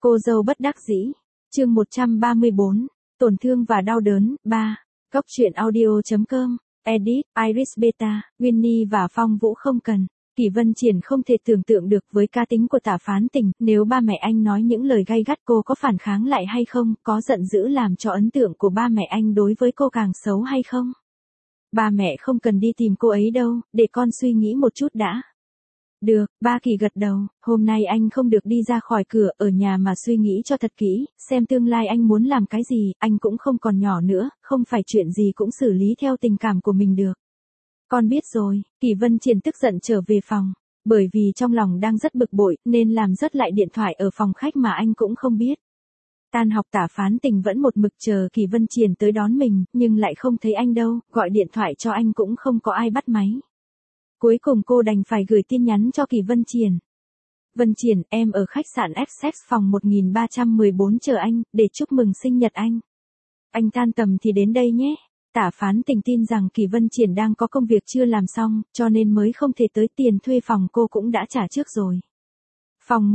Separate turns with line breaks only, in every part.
Cô dâu bất đắc dĩ. Chương 134. Tổn thương và đau đớn. 3. Góc truyện audio.com. Edit, Iris Beta, Winnie và Phong Vũ không cần. Kỷ Vân Triển không thể tưởng tượng được với cá tính của Tả Phán Tình, nếu ba mẹ anh nói những lời gay gắt cô có phản kháng lại hay không, có giận dữ làm cho ấn tượng của ba mẹ anh đối với cô càng xấu hay không. Ba mẹ không cần đi tìm cô ấy đâu, để con suy nghĩ một chút đã. Được, ba Kỳ gật đầu, hôm nay anh không được đi ra khỏi cửa, ở nhà mà suy nghĩ cho thật kỹ, xem tương lai anh muốn làm cái gì, anh cũng không còn nhỏ nữa, không phải chuyện gì cũng xử lý theo tình cảm của mình được. Con biết rồi, Kỷ Vân Triển tức giận trở về phòng, bởi vì trong lòng đang rất bực bội, nên làm rớt lại điện thoại ở phòng khách mà anh cũng không biết. Tan học Tả Phán Tình vẫn một mực chờ Kỷ Vân Triển tới đón mình, nhưng lại không thấy anh đâu, gọi điện thoại cho anh cũng không có ai bắt máy. Cuối cùng cô đành phải gửi tin nhắn cho Kỷ Vân Triển. Vân Triển, em ở khách sạn Essex phòng 1314 chờ anh, để chúc mừng sinh nhật anh. Anh tan tầm thì đến đây nhé. Tả Phán Tình tin rằng Kỷ Vân Triển đang có công việc chưa làm xong, cho nên mới không thể tới, tiền thuê phòng cô cũng đã trả trước rồi. Phòng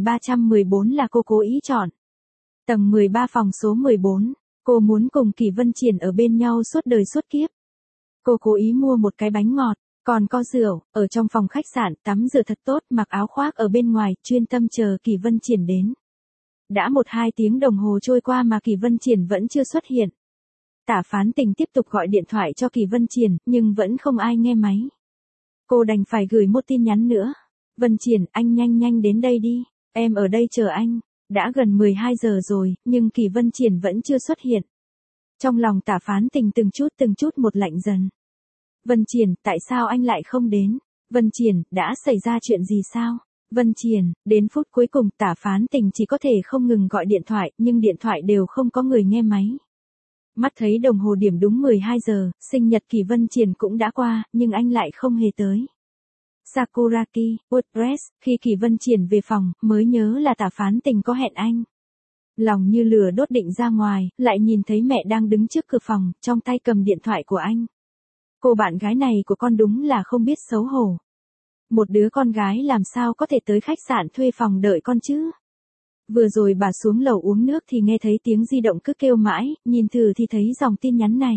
1314 là cô cố ý chọn. Tầng 13 phòng số 14, cô muốn cùng Kỷ Vân Triển ở bên nhau suốt đời suốt kiếp. Cô cố ý mua một cái bánh ngọt, còn có rượu, ở trong phòng khách sạn, tắm rửa thật tốt, mặc áo khoác ở bên ngoài, chuyên tâm chờ Kỷ Vân Triển đến. Đã 1-2 tiếng đồng hồ trôi qua mà Kỷ Vân Triển vẫn chưa xuất hiện. Tả Phán Tình tiếp tục gọi điện thoại cho Kỷ Vân Triển, nhưng vẫn không ai nghe máy. Cô đành phải gửi một tin nhắn nữa. Vân Triển, anh nhanh đến đây đi, em ở đây chờ anh. Đã gần 12 giờ rồi, nhưng Kỷ Vân Triển vẫn chưa xuất hiện. Trong lòng Tả Phán Tình từng chút một lạnh dần. Vân Triển, tại sao anh lại không đến? Vân Triển, đã xảy ra chuyện gì sao? Vân Triển, đến phút cuối cùng Tả Phán Tình chỉ có thể không ngừng gọi điện thoại, nhưng điện thoại đều không có người nghe máy. Mắt thấy đồng hồ điểm đúng 12 giờ, sinh nhật Kỷ Vân Triển cũng đã qua, nhưng anh lại không hề tới. Sakuraki, WordPress, khi Kỷ Vân Triển về phòng, mới nhớ là Tả Phán Tình có hẹn anh. Lòng như lửa đốt định ra ngoài, lại nhìn thấy mẹ đang đứng trước cửa phòng, trong tay cầm điện thoại của anh. Cô bạn gái này của con đúng là không biết xấu hổ. Một đứa con gái làm sao có thể tới khách sạn thuê phòng đợi con chứ? Vừa rồi bà xuống lầu uống nước thì nghe thấy tiếng di động cứ kêu mãi, nhìn thử thì thấy dòng tin nhắn này.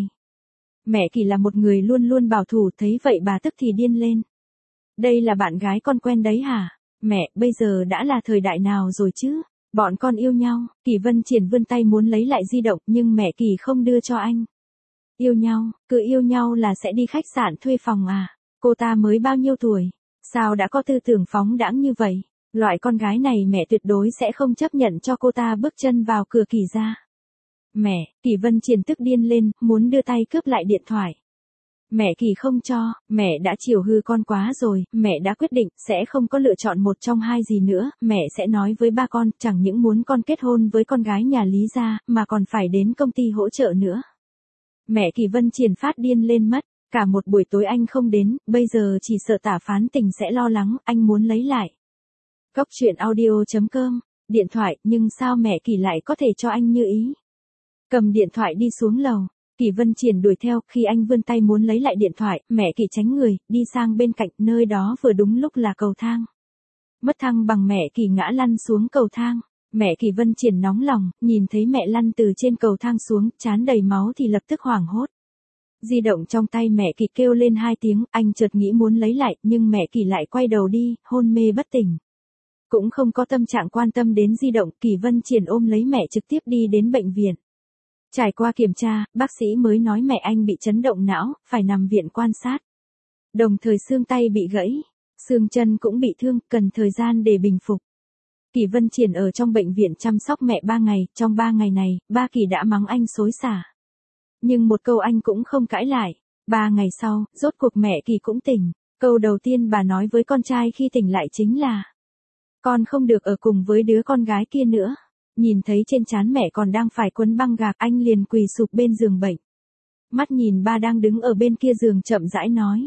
Mẹ Kỳ là một người luôn luôn bảo thủ, thấy vậy bà tức thì điên lên. Đây là bạn gái con quen đấy hả? Mẹ, bây giờ đã là thời đại nào rồi chứ? Bọn con yêu nhau. Kỷ Vân Triển vươn tay muốn lấy lại di động, nhưng mẹ Kỳ không đưa cho anh. Yêu nhau, cứ yêu nhau là sẽ đi khách sạn thuê phòng à? Cô ta mới bao nhiêu tuổi? Sao đã có tư tưởng phóng đãng như vậy? Loại con gái này mẹ tuyệt đối sẽ không chấp nhận cho cô ta bước chân vào cửa Kỳ gia. Mẹ, Kỷ Vân Triển tức điên lên, muốn đưa tay cướp lại điện thoại. Mẹ Kỳ không cho, mẹ đã chiều hư con quá rồi, mẹ đã quyết định, sẽ không có lựa chọn một trong hai gì nữa, mẹ sẽ nói với ba con, chẳng những muốn con kết hôn với con gái nhà Lý gia, mà còn phải đến công ty hỗ trợ nữa. Mẹ Kỷ Vân Triển phát điên lên mất, cả một buổi tối anh không đến, bây giờ chỉ sợ Tả Phán Tình sẽ lo lắng, anh muốn lấy lại. Góc truyện audio.com, điện thoại, nhưng sao mẹ Kỳ lại có thể cho anh như ý? Cầm điện thoại đi xuống lầu, Kỷ Vân Triển đuổi theo, khi anh vươn tay muốn lấy lại điện thoại, mẹ Kỳ tránh người, đi sang bên cạnh, nơi đó vừa đúng lúc là cầu thang. Mất thăng bằng, mẹ Kỳ ngã lăn xuống cầu thang. Mẹ Kỷ Vân Triển nóng lòng, nhìn thấy mẹ lăn từ trên cầu thang xuống, trán đầy máu thì lập tức hoảng hốt. Di động trong tay mẹ Kỳ kêu lên 2 tiếng, anh chợt nghĩ muốn lấy lại, nhưng mẹ Kỳ lại quay đầu đi, hôn mê bất tỉnh. Cũng không có tâm trạng quan tâm đến di động, Kỷ Vân Triển ôm lấy mẹ trực tiếp đi đến bệnh viện. Trải qua kiểm tra, bác sĩ mới nói mẹ anh bị chấn động não, phải nằm viện quan sát. Đồng thời xương tay bị gãy, xương chân cũng bị thương, cần thời gian để bình phục. Kỷ Vân Triển ở trong bệnh viện chăm sóc mẹ 3 ngày, trong 3 ngày này, ba Kỳ đã mắng anh xối xả. Nhưng một câu anh cũng không cãi lại. 3 ngày sau, rốt cuộc mẹ Kỳ cũng tỉnh. Câu đầu tiên bà nói với con trai khi tỉnh lại chính là: con không được ở cùng với đứa con gái kia nữa. Nhìn thấy trên trán mẹ còn đang phải quấn băng gạc, anh liền quỳ sụp bên giường bệnh. Mắt nhìn ba đang đứng ở bên kia giường chậm rãi nói: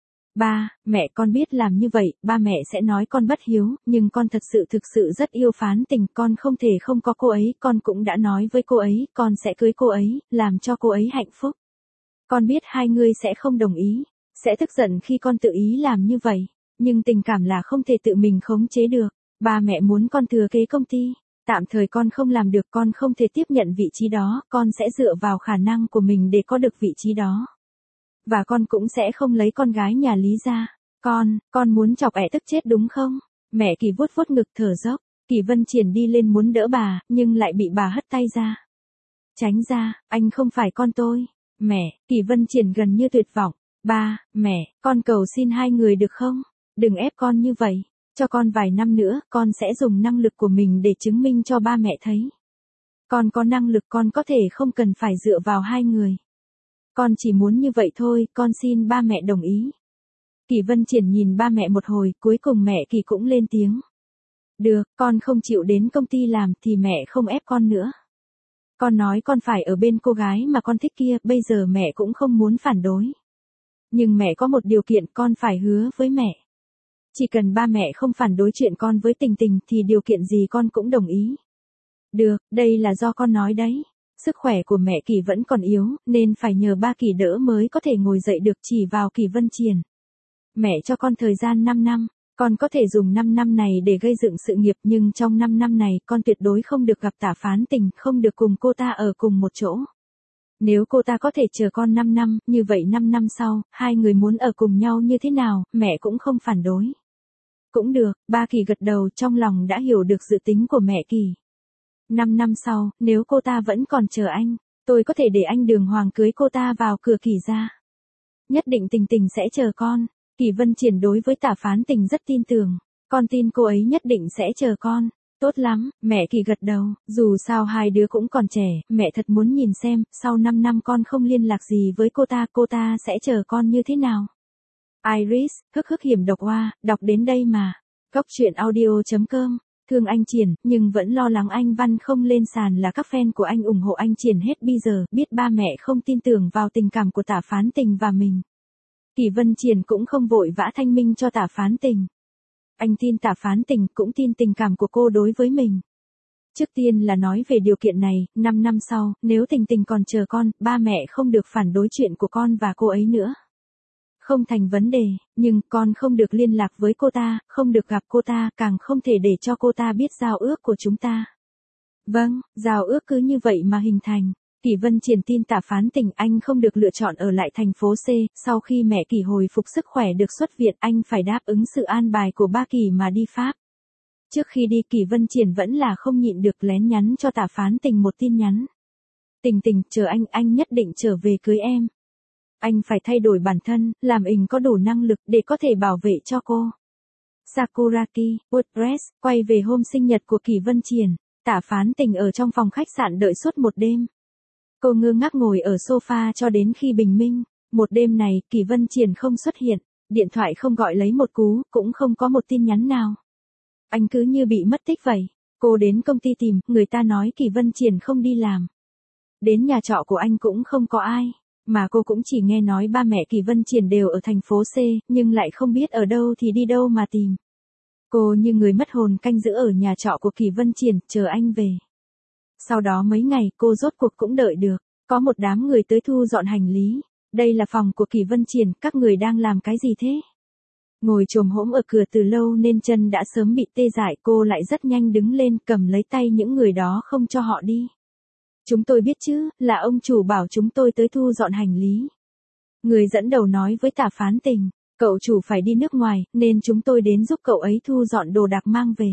ba, mẹ con biết làm như vậy, ba mẹ sẽ nói con bất hiếu, nhưng con thực sự rất yêu Phán Tình, con không thể không có cô ấy, con cũng đã nói với cô ấy, con sẽ cưới cô ấy, làm cho cô ấy hạnh phúc. Con biết hai người sẽ không đồng ý, sẽ tức giận khi con tự ý làm như vậy, nhưng tình cảm là không thể tự mình khống chế được. Ba mẹ muốn con thừa kế công ty, Tạm thời con không làm được, con không thể tiếp nhận vị trí đó, con sẽ dựa vào khả năng của mình để có được vị trí đó. Và con cũng sẽ không lấy con gái nhà Lý ra. Con muốn chọc ẻ tức chết đúng không? Mẹ Kỳ vuốt vuốt ngực thở dốc. Kỳ Vân Triển đi lên muốn đỡ bà, nhưng lại bị bà hất tay ra. Tránh ra, anh không phải con tôi. Mẹ, Kỳ Vân Triển gần như tuyệt vọng. Ba, mẹ, con cầu xin hai người được không? Đừng ép con như vậy. Cho con vài năm nữa, con sẽ dùng năng lực của mình để chứng minh cho ba mẹ thấy. Con có năng lực, con có thể không cần phải dựa vào hai người. Con chỉ muốn như vậy thôi, con xin ba mẹ đồng ý. Kỳ Vân Triển nhìn ba mẹ một hồi, cuối cùng mẹ Kỳ cũng lên tiếng. Được, con không chịu đến công ty làm thì mẹ không ép con nữa. Con nói con phải ở bên cô gái mà con thích kia, bây giờ mẹ cũng không muốn phản đối. Nhưng mẹ có một điều kiện, con phải hứa với mẹ. Chỉ cần ba mẹ không phản đối chuyện con với Tình Tình thì điều kiện gì con cũng đồng ý. Được, đây là do con nói đấy. Sức khỏe của mẹ Kỳ vẫn còn yếu, nên phải nhờ ba Kỳ đỡ mới có thể ngồi dậy được, chỉ vào Kỳ Vân Triển. Mẹ cho con thời gian 5 năm, con có thể dùng 5 năm này để gây dựng sự nghiệp, nhưng trong 5 năm này con tuyệt đối không được gặp Tả Phán Tình, không được cùng cô ta ở cùng một chỗ. Nếu cô ta có thể chờ con 5 năm, như vậy 5 năm sau, hai người muốn ở cùng nhau như thế nào, mẹ cũng không phản đối. Cũng được, ba Kỳ gật đầu, trong lòng đã hiểu được dự tính của mẹ Kỳ. 5 năm sau, nếu cô ta vẫn còn chờ anh, tôi có thể để anh Đường Hoàng cưới cô ta vào cửa Kỳ gia. Nhất định Tình Tình sẽ chờ con. Kỳ Vân Triển đối với Tả Phán Tình rất tin tưởng. Con tin cô ấy nhất định sẽ chờ con. Tốt lắm, mẹ Kỳ gật đầu, dù sao hai đứa cũng còn trẻ, mẹ thật muốn nhìn xem, sau 5 năm con không liên lạc gì với cô ta sẽ chờ con như thế nào. Iris, hiểm độc oa, đọc đến đây mà. Góc truyện audio.com, thương anh Triển, nhưng vẫn lo lắng anh Văn không lên sàn là các fan của anh ủng hộ anh Triển hết bây giờ, biết ba mẹ không tin tưởng vào tình cảm của Tả Phán Tình và mình. Kỳ Vân Triển cũng không vội vã thanh minh cho Tả Phán Tình. Anh tin Tả Phán Tình, cũng tin tình cảm của cô đối với mình. Trước tiên là nói về điều kiện này, 5 năm sau, nếu Tình Tình còn chờ con, ba mẹ không được phản đối chuyện của con và cô ấy nữa. Không thành vấn đề, nhưng con không được liên lạc với cô ta, không được gặp cô ta, càng không thể để cho cô ta biết giao ước của chúng ta. Vâng, giao ước cứ như vậy mà hình thành. Kỳ Vân Triển tin Tả Phán Tình, anh không được lựa chọn ở lại thành phố C, sau khi mẹ Kỳ hồi phục sức khỏe được xuất viện, anh phải đáp ứng sự an bài của ba Kỳ mà đi Pháp. Trước khi đi, Kỳ Vân Triển vẫn là không nhịn được lén nhắn cho Tả Phán Tình một tin nhắn. Tình Tình, chờ anh nhất định trở về cưới em. Anh phải thay đổi bản thân, làm mình có đủ năng lực để có thể bảo vệ cho cô. Sakuraki, WordPress, quay về hôm sinh nhật của Kỳ Vân Triển, Tả Phán Tình ở trong phòng khách sạn đợi suốt một đêm. Cô ngơ ngác ngồi ở sofa cho đến khi bình minh. Một đêm này, Kỳ Vân Triển không xuất hiện, điện thoại không gọi lấy một cú, cũng không có một tin nhắn nào. Anh cứ như bị mất tích vậy. Cô đến công ty tìm, người ta nói Kỳ Vân Triển không đi làm. Đến nhà trọ của anh cũng không có ai, mà cô cũng chỉ nghe nói ba mẹ Kỳ Vân Triển đều ở thành phố C, nhưng lại không biết ở đâu thì đi đâu mà tìm. Cô như người mất hồn canh giữ ở nhà trọ của Kỳ Vân Triển, chờ anh về. Sau đó mấy ngày, cô rốt cuộc cũng đợi được, có một đám người tới thu dọn hành lý. Đây là phòng của Kỳ Vân Triển, các người đang làm cái gì thế? Ngồi chồm hổm ở cửa từ lâu nên chân đã sớm bị tê dại, cô lại rất nhanh đứng lên, cầm lấy tay những người đó không cho họ đi. Chúng tôi biết chứ, là ông chủ bảo chúng tôi tới thu dọn hành lý. Người dẫn đầu nói với Tả Phán Tình, cậu chủ phải đi nước ngoài, nên chúng tôi đến giúp cậu ấy thu dọn đồ đạc mang về.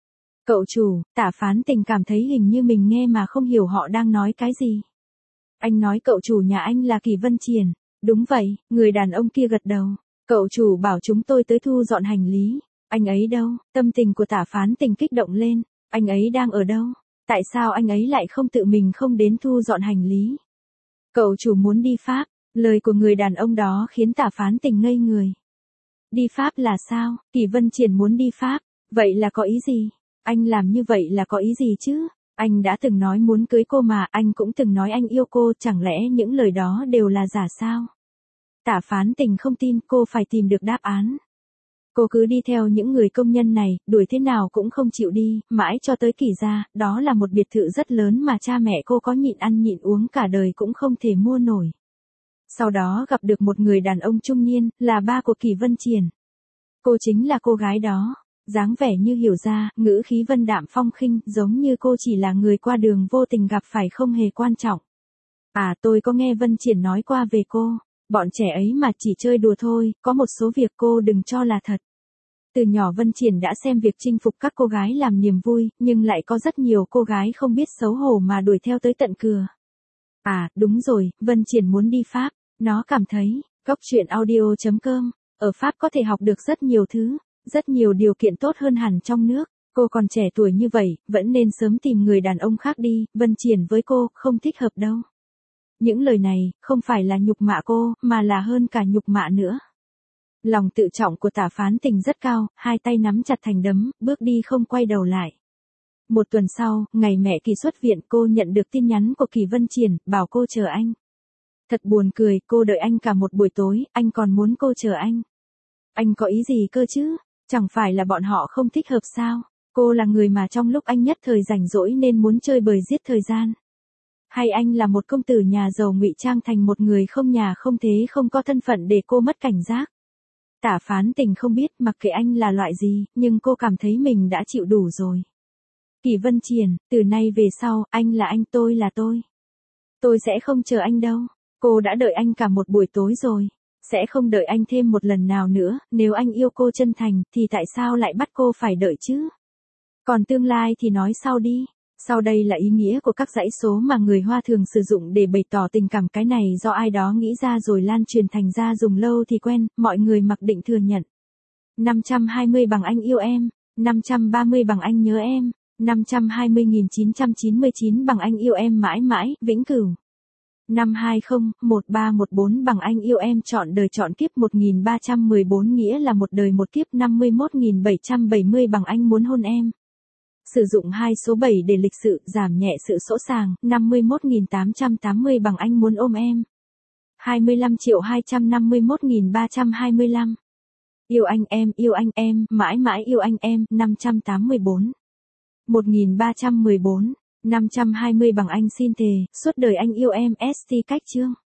Cậu chủ, Tả Phán Tình cảm thấy hình như mình nghe mà không hiểu họ đang nói cái gì. Anh nói cậu chủ nhà anh là Kỳ Vân Triển. Đúng vậy, người đàn ông kia gật đầu. Cậu chủ bảo chúng tôi tới thu dọn hành lý. Anh ấy đâu? Tâm tình của Tả Phán Tình kích động lên. Anh ấy đang ở đâu? Tại sao anh ấy lại không tự mình không đến thu dọn hành lý? Cậu chủ muốn đi Pháp. Lời của người đàn ông đó khiến Tả Phán Tình ngây người. Đi Pháp là sao? Kỳ Vân Triển muốn đi Pháp. Vậy là có ý gì? Anh làm như vậy là có ý gì chứ? Anh đã từng nói muốn cưới cô mà, anh cũng từng nói anh yêu cô, chẳng lẽ những lời đó đều là giả sao? Tả Phán Tình không tin, cô phải tìm được đáp án. Cô cứ đi theo những người công nhân này, đuổi thế nào cũng không chịu đi, mãi cho tới Kỳ gia, đó là một biệt thự rất lớn mà cha mẹ cô có nhịn ăn nhịn uống cả đời cũng không thể mua nổi. Sau đó gặp được một người đàn ông trung niên, là ba của Kỳ Vân Triển. Cô chính là cô gái đó. Dáng vẻ như hiểu ra, ngữ khí vân đạm phong khinh, giống như cô chỉ là người qua đường vô tình gặp phải không hề quan trọng. À, tôi có nghe Vân Triển nói qua về cô, bọn trẻ ấy mà chỉ chơi đùa thôi, có một số việc cô đừng cho là thật. Từ nhỏ Vân Triển đã xem việc chinh phục các cô gái làm niềm vui, nhưng lại có rất nhiều cô gái không biết xấu hổ mà đuổi theo tới tận cửa. À, đúng rồi, Vân Triển muốn đi Pháp, nó cảm thấy, Cốc truyện audio.com, ở Pháp có thể học được rất nhiều thứ, rất nhiều điều kiện tốt hơn hẳn trong nước. Cô còn trẻ tuổi như vậy, vẫn nên sớm tìm người đàn ông khác đi, Vân Triển với cô, không thích hợp đâu. Những lời này, không phải là nhục mạ cô, mà là hơn cả nhục mạ nữa. Lòng tự trọng của Tả Phán Tình rất cao, hai tay nắm chặt thành đấm, bước đi không quay đầu lại. Một tuần sau, ngày mẹ Kỳ xuất viện, cô nhận được tin nhắn của Kỳ Vân Triển, bảo cô chờ anh. Thật buồn cười, cô đợi anh cả một buổi tối, anh còn muốn cô chờ anh. Anh có ý gì cơ chứ? Chẳng phải là bọn họ không thích hợp sao? Cô là người mà trong lúc anh nhất thời rảnh rỗi nên muốn chơi bời giết thời gian. Hay anh là một công tử nhà giàu ngụy trang thành một người không nhà không thế không có thân phận để cô mất cảnh giác? Tả Phán Tình không biết mặc kệ anh là loại gì, nhưng cô cảm thấy mình đã chịu đủ rồi. Kỳ Vân Triển, từ nay về sau, anh là anh, tôi là tôi. Tôi sẽ không chờ anh đâu. Cô đã đợi anh cả một buổi tối rồi. Sẽ không đợi anh thêm một lần nào nữa, nếu anh yêu cô chân thành, thì tại sao lại bắt cô phải đợi chứ? Còn tương lai thì nói sau đi. Sau đây là ý nghĩa của các dãy số mà người Hoa thường sử dụng để bày tỏ tình cảm, cái này do ai đó nghĩ ra rồi lan truyền thành ra dùng lâu thì quen, mọi người mặc định thừa nhận. 520 bằng anh yêu em, 530 bằng anh nhớ em, 520.999 bằng anh yêu em mãi mãi, vĩnh cửu. 520-1314 bằng anh yêu em trọn đời trọn kiếp, 1314 nghĩa là một đời một kiếp, 51.770 bằng anh muốn hôn em. Sử dụng 2 số 7 để lịch sự, giảm nhẹ sự sỗ sàng, 51.880 bằng anh muốn ôm em. 25.251.325. Yêu anh em, mãi mãi yêu anh em, 584. 1314, 520 bằng anh xin thề, suốt đời anh yêu em, ST cách chương.